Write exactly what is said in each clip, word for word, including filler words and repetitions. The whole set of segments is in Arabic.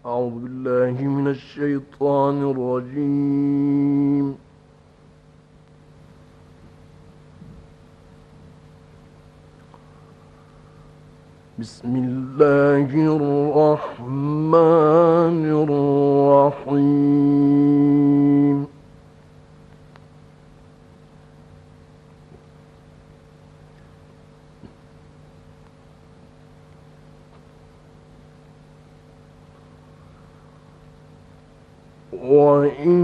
أعوذ بالله من الشيطان الرجيم. بسم الله الرحمن الرحيم. وإن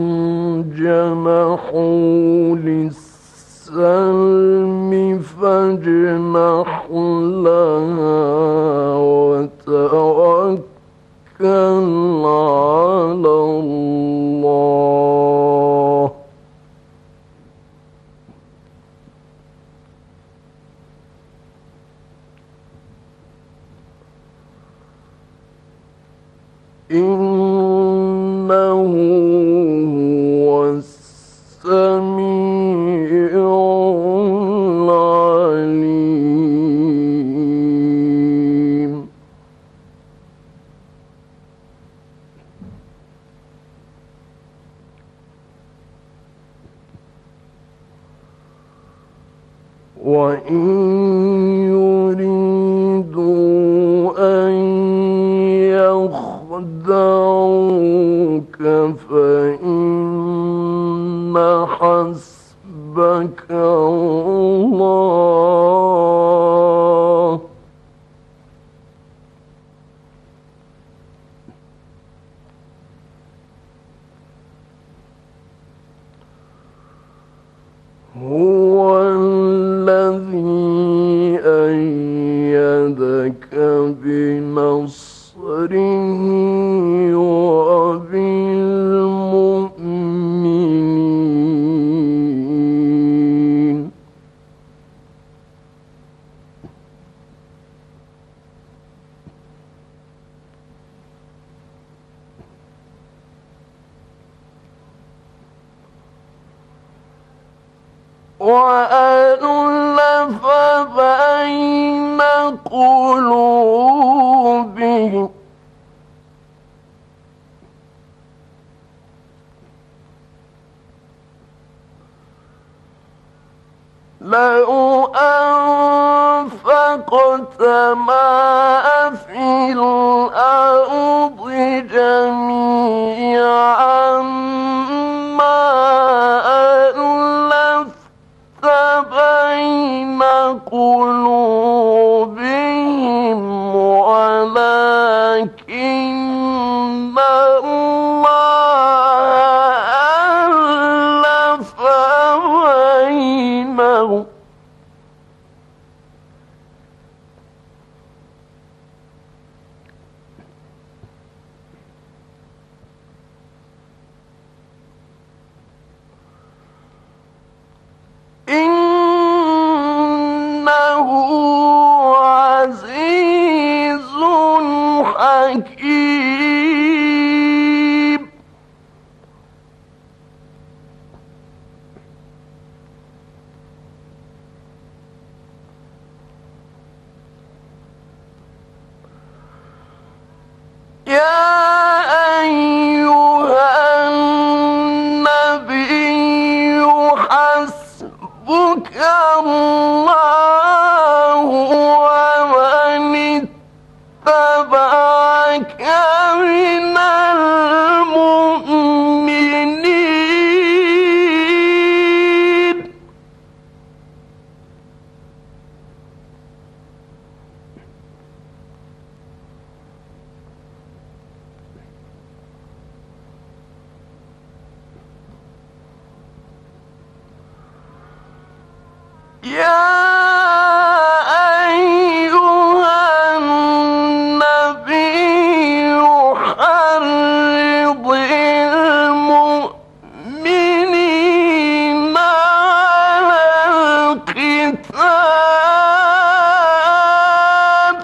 جنحوا للسلم فاجنح لها وتوكل على الله. إنه هو السميع العليم. وإن يريدوا أن يخدعوك فإن حسبك الله. هو الذي أيدك بنصره وبالمؤمنين. وألف بين قلوبهم لو أنفقت ما في الأرض جميعا ما ألفت بين قلوبهم ولكن الله ألف بينهم. إنه عزيز حكيم. يا أيها النبي حسبك الله ومن اتبعك من المؤمنين. يا أيها النبي حرض المؤمنين على القتال.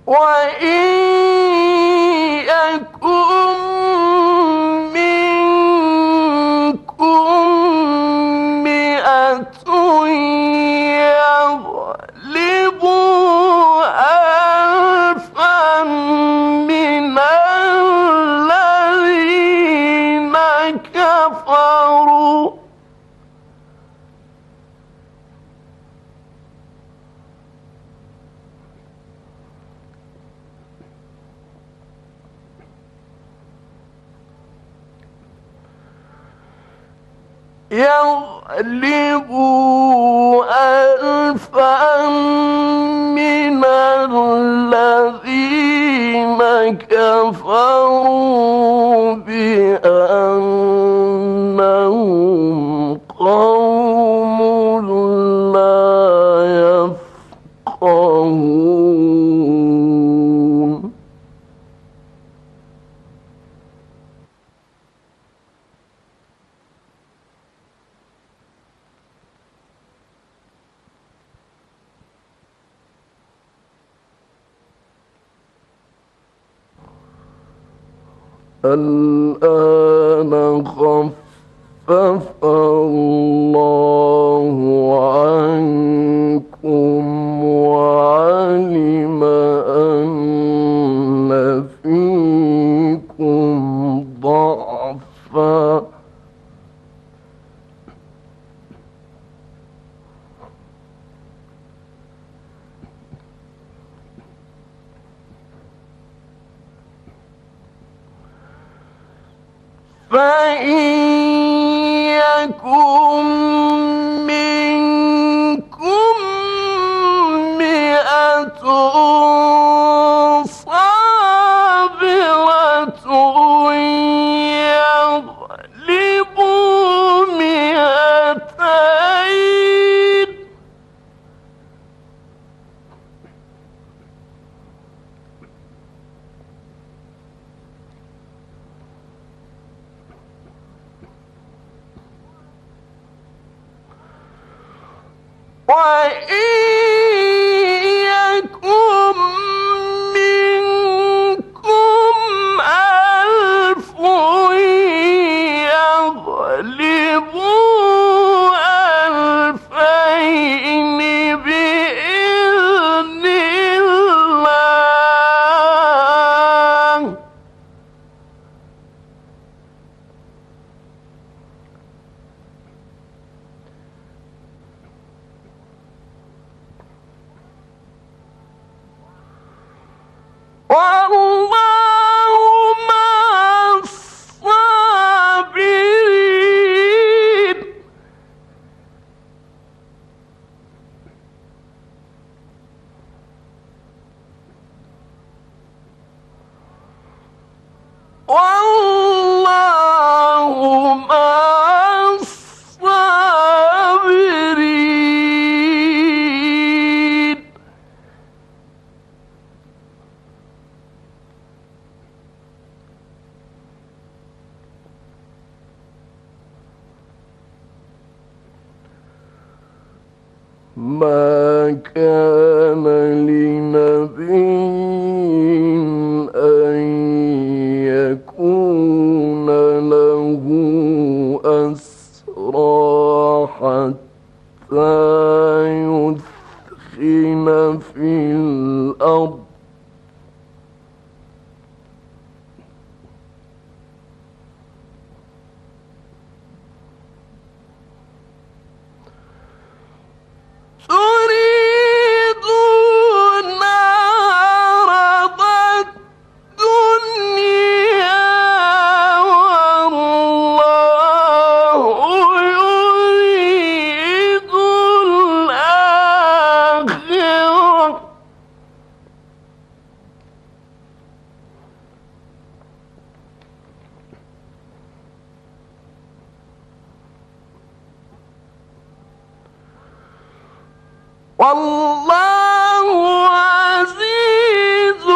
وإن يكن منكم مئة يغلبوا ألفا من الذين كفروا يغلبوا ألفا من الذين كفروا بأنهم قوم لا يفقهون الآن خفف الله عنكم وعلم أن فيكم ضعفا فإن يكن منكم مئة صابرة يغلبوا مئتين وإن يكن منكم ألف يغلبوا ألفين بإذن الله والله مع الصابرين والله مع الصابرين ما كان لنبي أن يكون له أسرى حتى يثخن في الأرض تريدون عرض الدنيا والله يريد الآخرة والله عزيز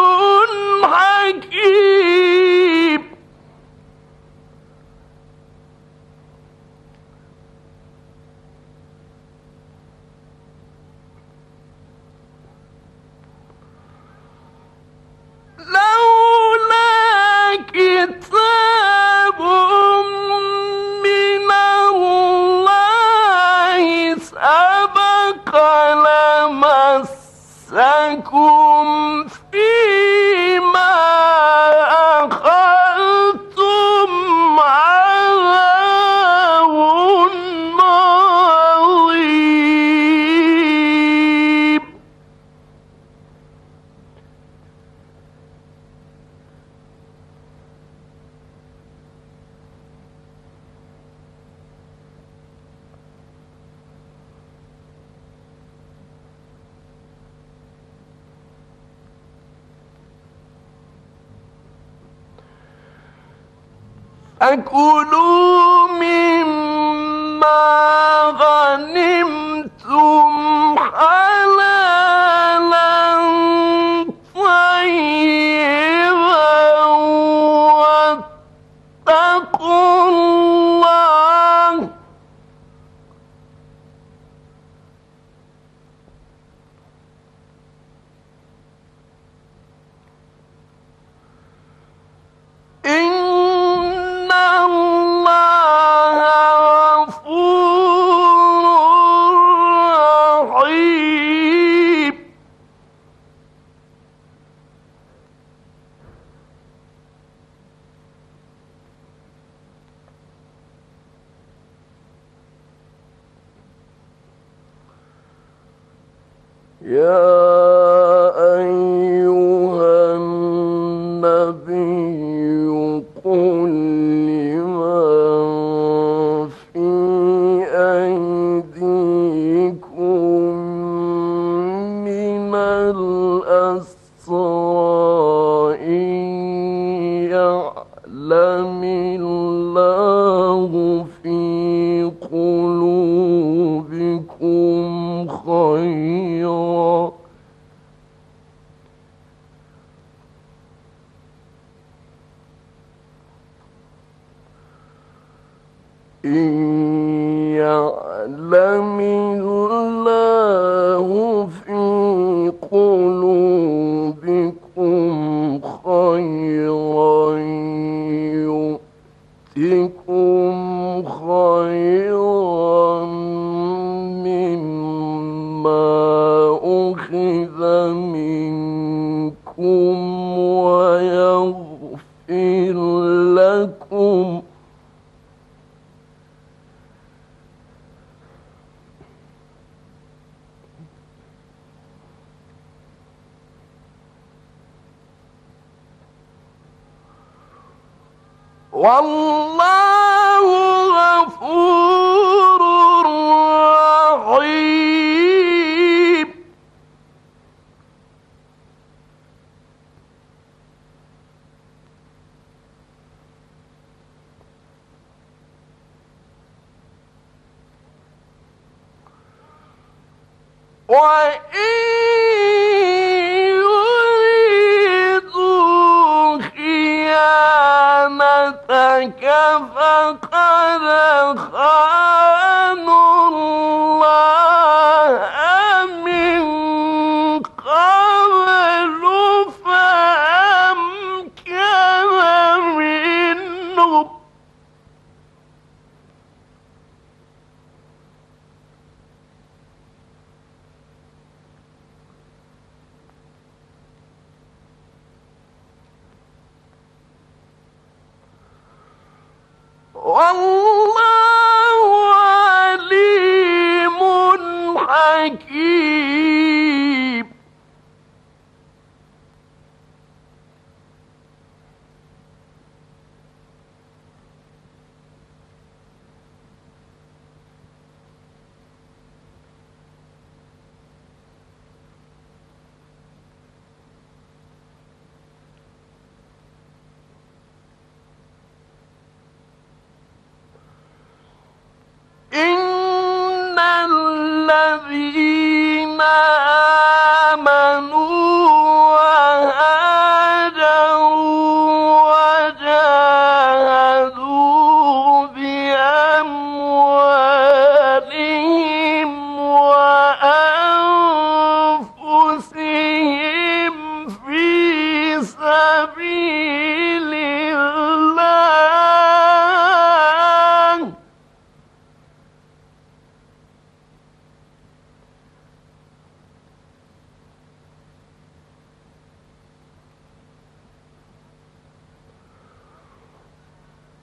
حكيم لكم فيما أخذتم عذاب عظيم. فكلوا مما غنمتم حلالا طيبا واتقوا الله إن الله غفور رحيم. يا أيها النبي قل لمن في أيديكم من الأسرى إن يعلم الله في قلوبكم خيرا إن يعلم الله في قلوبكم خيرا يؤتكم خيرا مما أخذ منكم ويغفر لكم والله غفور رحيم. وإن يريدوا خيانتك فقد خانوا الله من قبل فأمكن منهم. والله عليم حكيم. إن الذين آمنوا وهاجروا وجاهدوا بأموالهم وأنفسهم في سبيل الله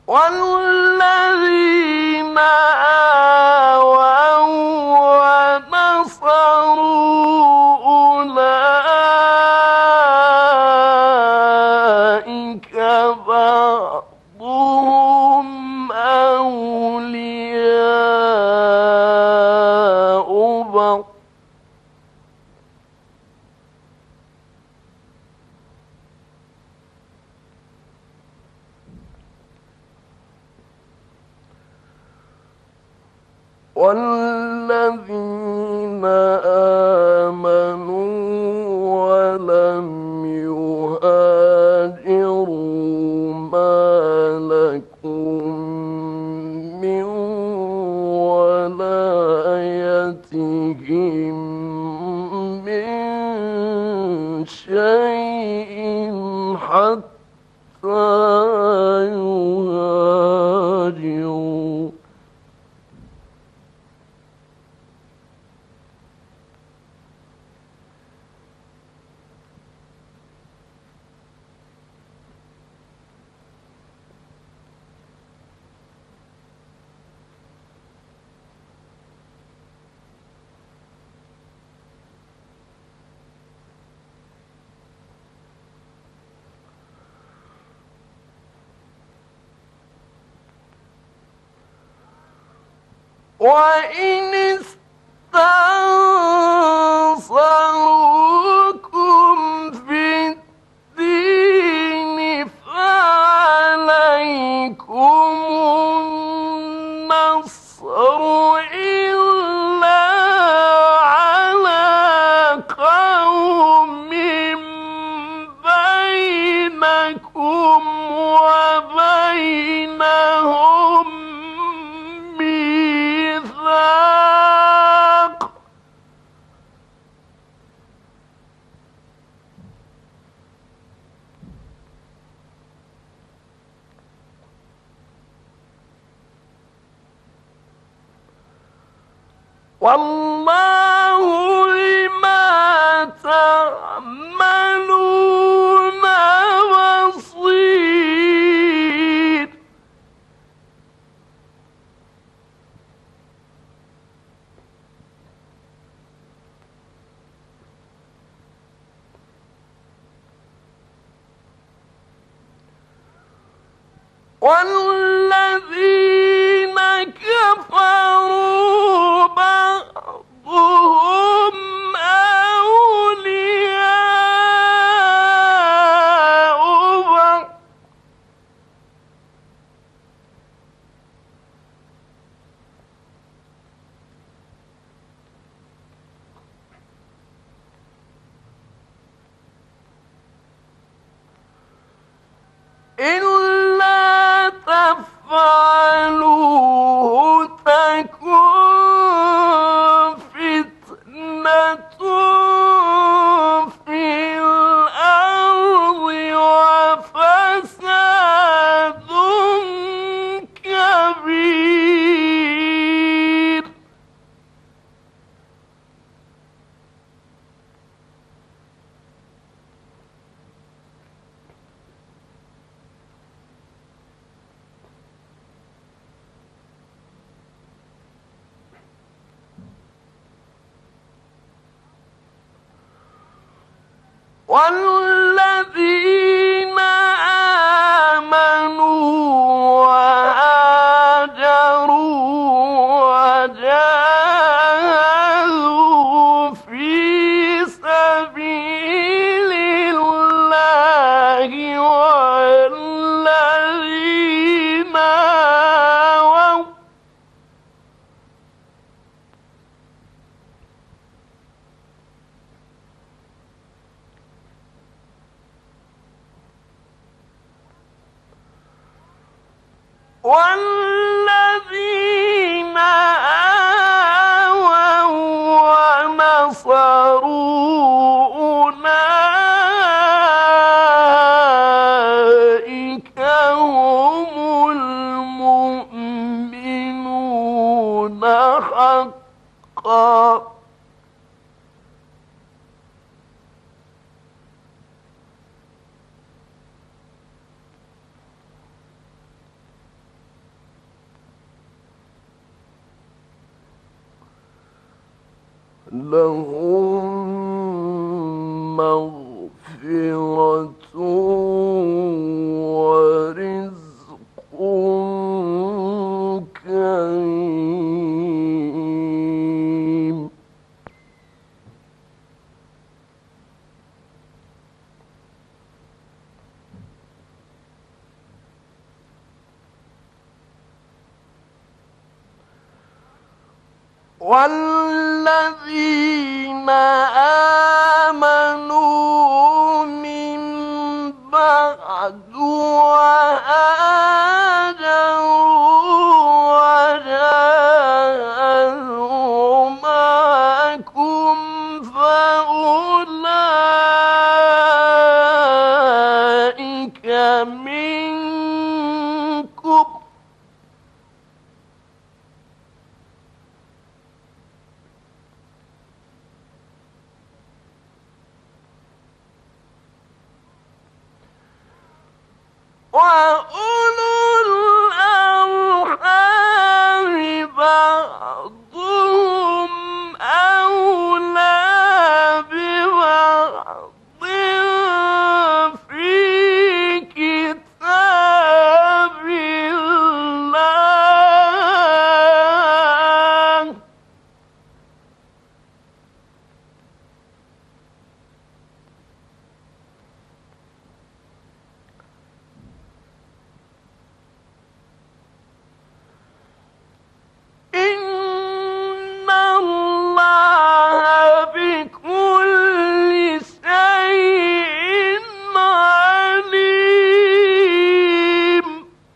والذين آووا ونصروا أولئك بعضهم أولياء بعض والذين آمنوا ولم يهاجروا ما لكم من ولايتهم من شيء حتى يهاجروا. وإن استنصروكم في الدين فعليكم النصر إلا على قوم بينكم وبينهم ميثاق. والله بما تعملون بصير. والذين كفروا بعضهم أولياء بعض إلا تفعلوه تكن فتنة في الأرض وفساد كبير. والذين آمنوا وهاجروا وجاهدوا في سبيل الله والذين آووا والذين آووا ونصروا أولئك هم المؤمنون حقا. لهم مغفرة ورزق كريم. والذين آمنوا من بعد وهاجروا وجاهدوا معكم فأولئك منكم وأولو الأرحام بعضهم أولى ببعض في كتاب الله إن الله بكل شيء عليم.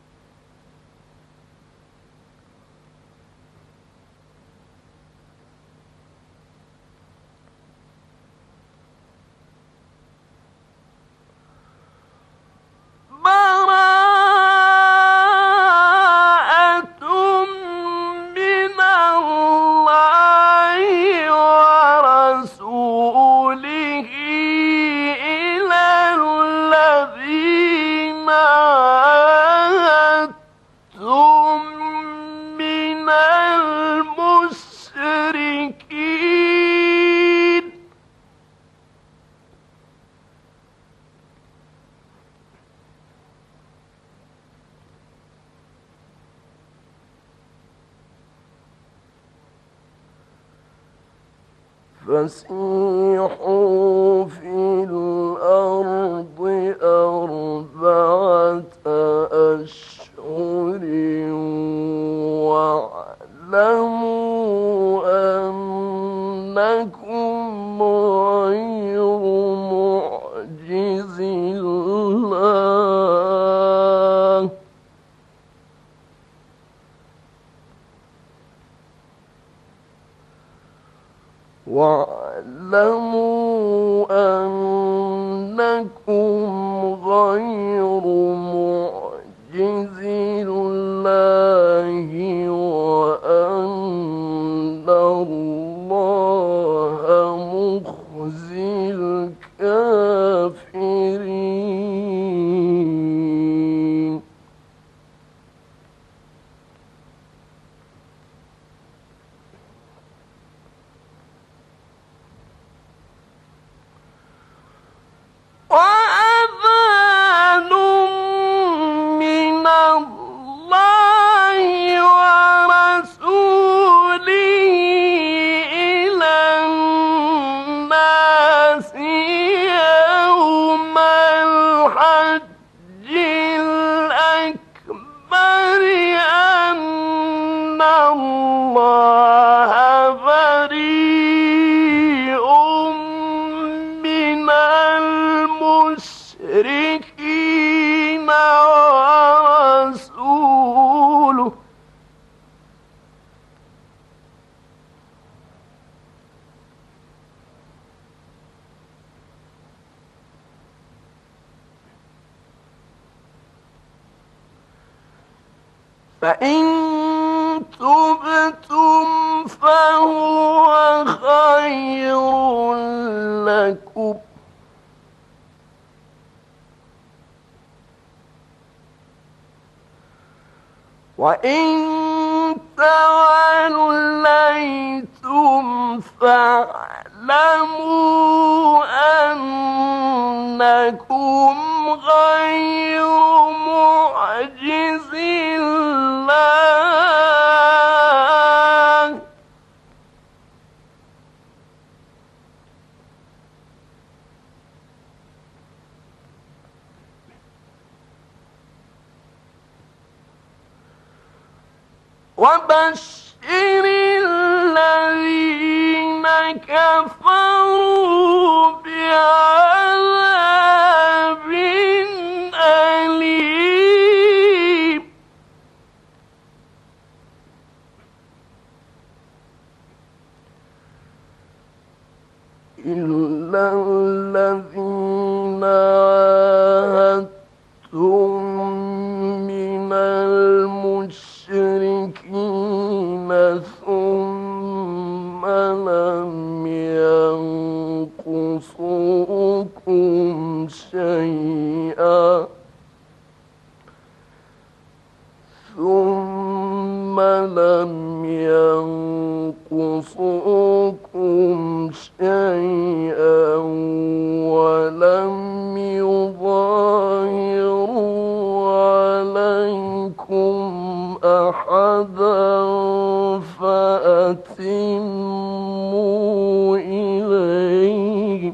براءة من الله ورسوله إلى الذين عاهدتم من المشركين. فسيحوا في الأرض أربعة أشهر واعلموا أنكم غير معجز الله واعلموا أنكم غير معجز الله وأن الله مخزي الكافرين. وأذان من الله ورسوله إلى الناس يوم الحج الأكبر أن الله بريء من المشركين ورسوله فإن تبتم فهو خير لكم وإن توليتم فاعلموا أنكم غير معجز الله وبشر الذين كفروا بعذاب أليم إلا الذين عاهدتم من المشركين ثم لم ينقصوكم شيئا ثم لم ينقصوكم شيئا ولم يظاهروا عليكم أحدا فأتموا إليهم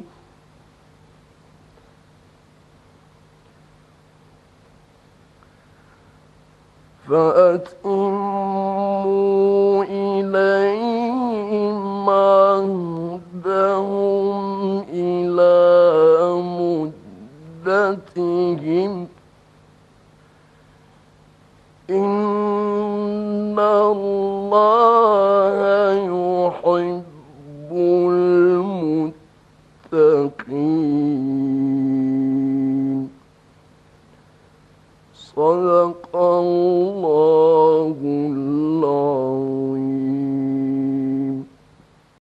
فأتموا إليهم عهدهم إلى مدتهم إن الله يحب المتقين صدق الله العظيم.